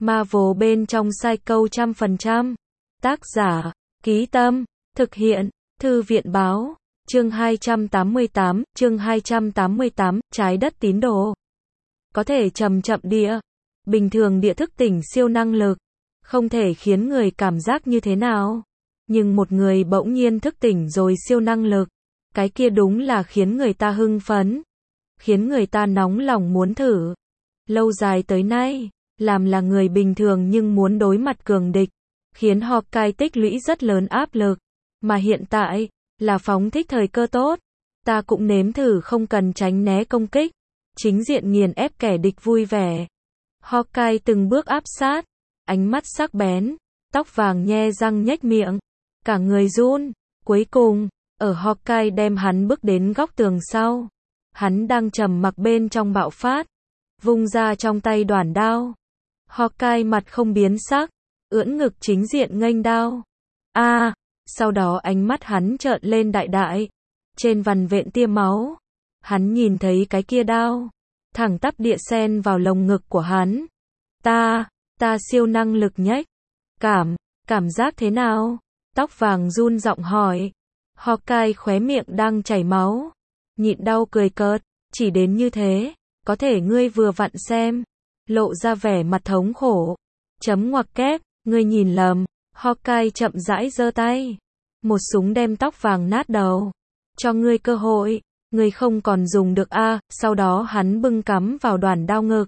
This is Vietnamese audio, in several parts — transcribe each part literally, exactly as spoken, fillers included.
Marvel bên trong sai câu trăm phần trăm. Tác giả, Ký Tâm, thực hiện, Thư viện Báo, chương hai trăm tám mươi tám, chương hai trăm tám mươi tám, trái đất tín đồ. Có thể chậm chậm địa, bình thường địa thức tỉnh siêu năng lực, không thể khiến người cảm giác như thế nào. Nhưng một người bỗng nhiên thức tỉnh rồi siêu năng lực, cái kia đúng là khiến người ta hưng phấn, khiến người ta nóng lòng muốn thử. Lâu dài tới nay, làm là người bình thường nhưng muốn đối mặt cường địch, khiến Hawkeye tích lũy rất lớn áp lực. Mà hiện tại, là phóng thích thời cơ tốt, ta cũng nếm thử không cần tránh né công kích, chính diện nghiền ép kẻ địch vui vẻ. Hawkeye từng bước áp sát, ánh mắt sắc bén, tóc vàng nhe răng nhếch miệng, cả người run. Cuối cùng, ở Hawkeye đem hắn bước đến góc tường sau, hắn đang trầm mặc bên trong bạo phát, vung ra trong tay đoản đao. Hawkeye mặt không biến sắc, ưỡn ngực chính diện nghênh đao. A, à, sau đó ánh mắt hắn trợn lên đại đại, trên vằn vện tia máu, hắn nhìn thấy cái kia đao, thẳng tắp địa sen vào lồng ngực của hắn. Ta, ta siêu năng lực nhếch. Cảm, cảm giác thế nào? Tóc vàng run giọng hỏi. Hawkeye khóe miệng đang chảy máu, nhịn đau cười cợt, chỉ đến như thế, có thể ngươi vừa vặn xem, lộ ra vẻ mặt thống khổ. Chấm ngoặc kép, ngươi nhìn lầm. Hawkeye chậm rãi giơ tay, một súng đem tóc vàng nát đầu. Cho ngươi cơ hội, ngươi không còn dùng được a. À, sau đó hắn bưng cắm vào đoản đao ngực,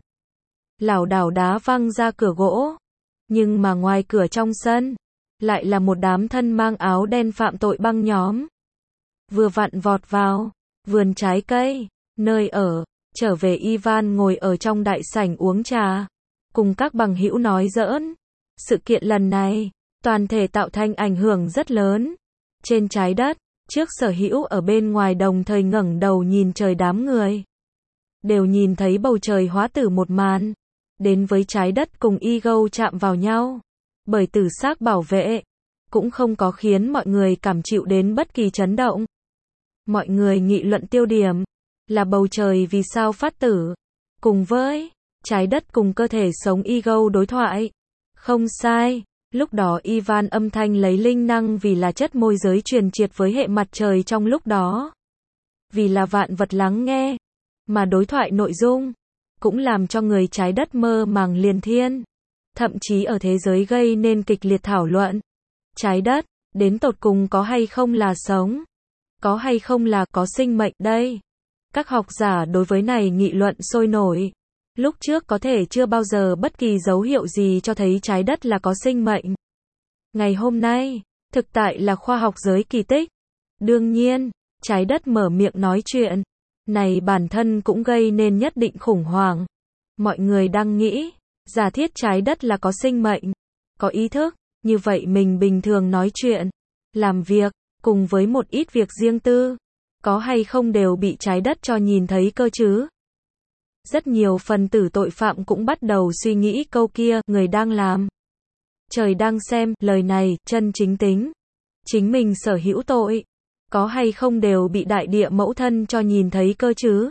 lảo đảo đá văng ra cửa gỗ. Nhưng mà ngoài cửa trong sân, lại là một đám thân mang áo đen phạm tội băng nhóm. Vừa vặn vọt vào vườn trái cây, nơi ở, trở về Ivan ngồi ở trong đại sảnh uống trà, cùng các bằng hữu nói giỡn. Sự kiện lần này, toàn thể tạo thành ảnh hưởng rất lớn. Trên trái đất, trước sở hữu ở bên ngoài đồng thời ngẩng đầu nhìn trời đám người, đều nhìn thấy bầu trời hóa tử một màn. Đến với trái đất cùng Ego chạm vào nhau, bởi tử xác bảo vệ, cũng không có khiến mọi người cảm chịu đến bất kỳ chấn động. Mọi người nghị luận tiêu điểm là bầu trời vì sao phát tử, cùng với trái đất cùng cơ thể sống Ego đối thoại. Không sai, lúc đó Ivan âm thanh lấy linh năng vì là chất môi giới truyền triệt với hệ mặt trời trong lúc đó. Vì là vạn vật lắng nghe, mà đối thoại nội dung cũng làm cho người trái đất mơ màng liền thiên. Thậm chí ở thế giới gây nên kịch liệt thảo luận. Trái đất, đến tột cùng có hay không là sống? Có hay không là có sinh mệnh đây? Các học giả đối với này nghị luận sôi nổi. Lúc trước có thể chưa bao giờ bất kỳ dấu hiệu gì cho thấy trái đất là có sinh mệnh. Ngày hôm nay, thực tại là khoa học giới kỳ tích. Đương nhiên, trái đất mở miệng nói chuyện, này bản thân cũng gây nên nhất định khủng hoảng. Mọi người đang nghĩ, giả thiết trái đất là có sinh mệnh, có ý thức, như vậy mình bình thường nói chuyện, làm việc, cùng với một ít việc riêng tư, có hay không đều bị trái đất cho nhìn thấy cơ chứ? Rất nhiều phần tử tội phạm cũng bắt đầu suy nghĩ câu kia, người đang làm, trời đang xem, lời này, chân chính tính. Chính mình sở hữu tội, có hay không đều bị đại địa mẫu thân cho nhìn thấy cơ chứ?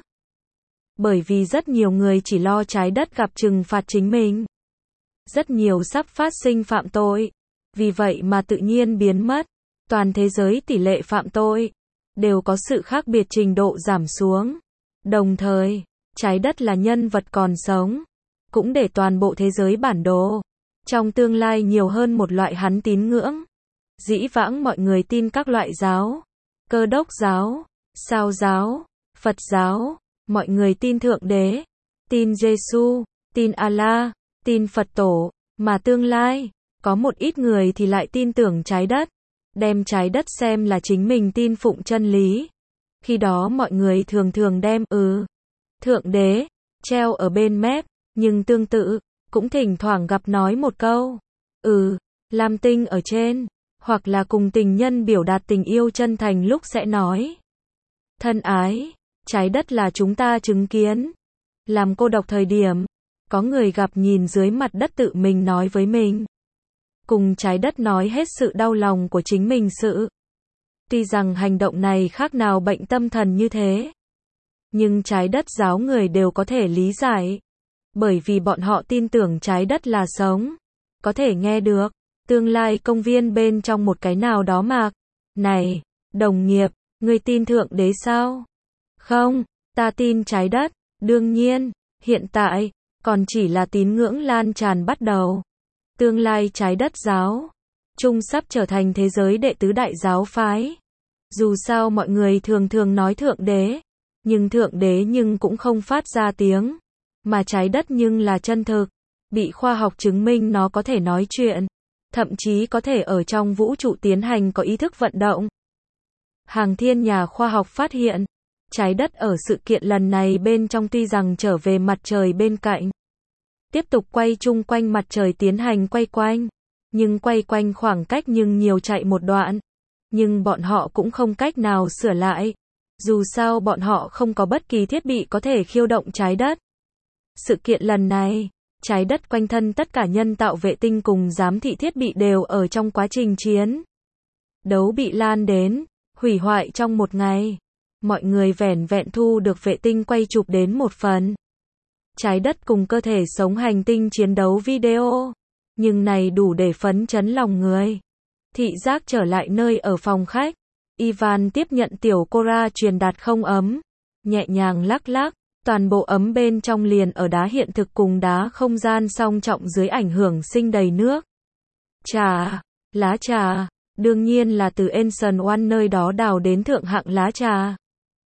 Bởi vì rất nhiều người chỉ lo trái đất gặp trừng phạt chính mình. Rất nhiều sắp phát sinh phạm tội, vì vậy mà tự nhiên biến mất. Toàn thế giới tỷ lệ phạm tội đều có sự khác biệt trình độ giảm xuống. Đồng thời, trái đất là nhân vật còn sống, cũng để toàn bộ thế giới bản đồ. Trong tương lai nhiều hơn một loại hắn tín ngưỡng. Dĩ vãng mọi người tin các loại giáo, Cơ đốc giáo, Sao giáo, Phật giáo, mọi người tin Thượng Đế, tin Giêsu, tin Allah, tin Phật tổ, mà tương lai, có một ít người thì lại tin tưởng trái đất, đem trái đất xem là chính mình tin phụng chân lý. Khi đó mọi người thường thường đem ừ, Thượng Đế treo ở bên mép, nhưng tương tự cũng thỉnh thoảng gặp nói một câu ừ, Lam Tinh ở trên, hoặc là cùng tình nhân biểu đạt tình yêu chân thành lúc sẽ nói thân ái, trái đất là chúng ta chứng kiến. Làm cô độc thời điểm, có người gặp nhìn dưới mặt đất tự mình nói với mình, cùng trái đất nói hết sự đau lòng của chính mình sự. Tuy rằng hành động này khác nào bệnh tâm thần như thế, nhưng trái đất giáo người đều có thể lý giải. bởi vì bọn họ tin tưởng trái đất là sống. Có thể nghe được, tương lai công viên bên trong một cái nào đó mạc. Này, đồng nghiệp, ngươi tin thượng đế sao? Không, ta tin trái đất, đương nhiên, hiện tại, còn chỉ là tín ngưỡng lan tràn bắt đầu. Tương lai trái đất giáo Trung sắp trở thành thế giới đệ tứ đại giáo phái. Dù sao mọi người thường thường nói thượng đế, nhưng thượng đế nhưng cũng không phát ra tiếng, mà trái đất nhưng là chân thực, bị khoa học chứng minh nó có thể nói chuyện, thậm chí có thể ở trong vũ trụ tiến hành có ý thức vận động. Hàng thiên nhà khoa học phát hiện, trái đất ở sự kiện lần này bên trong tuy rằng trở về mặt trời bên cạnh, tiếp tục quay chung quanh mặt trời tiến hành quay quanh, nhưng quay quanh khoảng cách nhưng nhiều chạy một đoạn, nhưng bọn họ cũng không cách nào sửa lại. Dù sao bọn họ không có bất kỳ thiết bị có thể khiêu động trái đất. Sự kiện lần này, trái đất quanh thân tất cả nhân tạo vệ tinh cùng giám thị thiết bị đều ở trong quá trình chiến đấu bị lan đến, hủy hoại trong một ngày. Mọi người vẻn vẹn thu được vệ tinh quay chụp đến một phần. Trái đất cùng cơ thể sống hành tinh chiến đấu video. Nhưng này đủ để phấn chấn lòng người. Thị giác trở lại nơi ở phòng khách. Ivan tiếp nhận tiểu Cora truyền đạt không ấm. Nhẹ nhàng lắc lắc. Toàn bộ ấm bên trong liền ở đá hiện thực cùng đá không gian song trọng dưới ảnh hưởng sinh đầy nước. Trà. Lá trà. Đương nhiên là từ Ancient One nơi đó đào đến thượng hạng lá trà.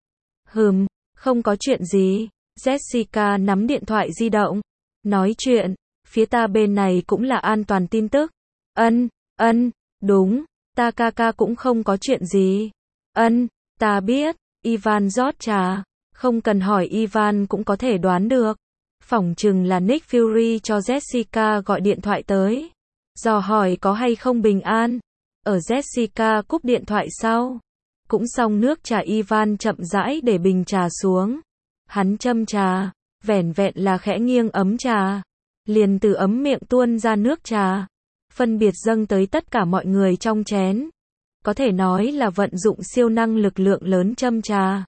Hừm, không có chuyện gì. Jessica nắm điện thoại di động. Nói chuyện. Phía ta bên này cũng là an toàn tin tức. Ân, ân, đúng, ta ca ca cũng không có chuyện gì. Ân, ta biết. Ivan rót trà. Không cần hỏi Ivan cũng có thể đoán được. Phỏng chừng là Nick Fury cho Jessica gọi điện thoại tới. Dò hỏi có hay không bình an. Ở Jessica cúp điện thoại sau. Cũng xong nước trà Ivan chậm rãi để bình trà xuống. Hắn châm trà. Vẻn vẹn là khẽ nghiêng ấm trà. Liền từ ấm miệng tuôn ra nước trà. Phân biệt dâng tới tất cả mọi người trong chén. Có thể nói là vận dụng siêu năng lực lượng lớn châm trà.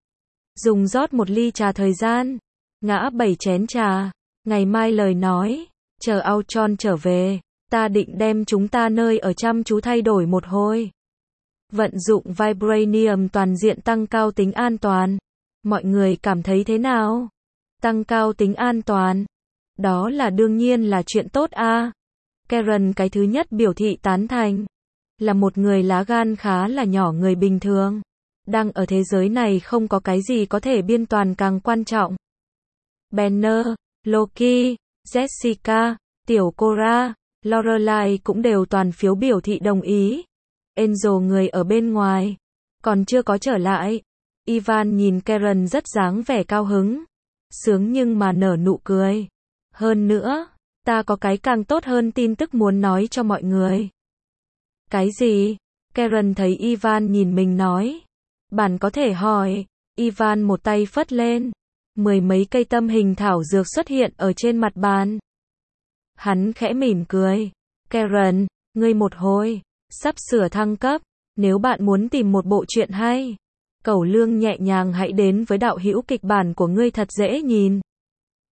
Dùng rót một ly trà thời gian. Ngã bảy chén trà. Ngày mai lời nói. Chờ Ultron trở về. Ta định đem chúng ta nơi ở chăm chú thay đổi một hồi. Vận dụng Vibranium toàn diện tăng cao tính an toàn. Mọi người cảm thấy thế nào? Tăng cao tính an toàn. Đó là đương nhiên là chuyện tốt a. À. Karen cái thứ nhất biểu thị tán thành. Là một người lá gan khá là nhỏ người bình thường. Đang ở thế giới này không có cái gì có thể biên toàn càng quan trọng. Banner, Loki, Jessica, Tiểu Cora, Lorelai cũng đều toàn phiếu biểu thị đồng ý. Angel người ở bên ngoài. Còn chưa có trở lại. Ivan nhìn Karen rất dáng vẻ cao hứng. Sướng nhưng mà nở nụ cười. Hơn nữa, ta có cái càng tốt hơn tin tức muốn nói cho mọi người. Cái gì? Karen thấy Ivan nhìn mình nói. Bạn có thể hỏi. Ivan một tay phất lên. Mười mấy cây tâm hình thảo dược xuất hiện ở trên mặt bàn. Hắn khẽ mỉm cười. Karen, ngươi một hồi. Sắp sửa thăng cấp. Nếu bạn muốn tìm một bộ truyện hay. Cẩu lương nhẹ nhàng hãy đến với đạo hữu kịch bản của ngươi thật dễ nhìn.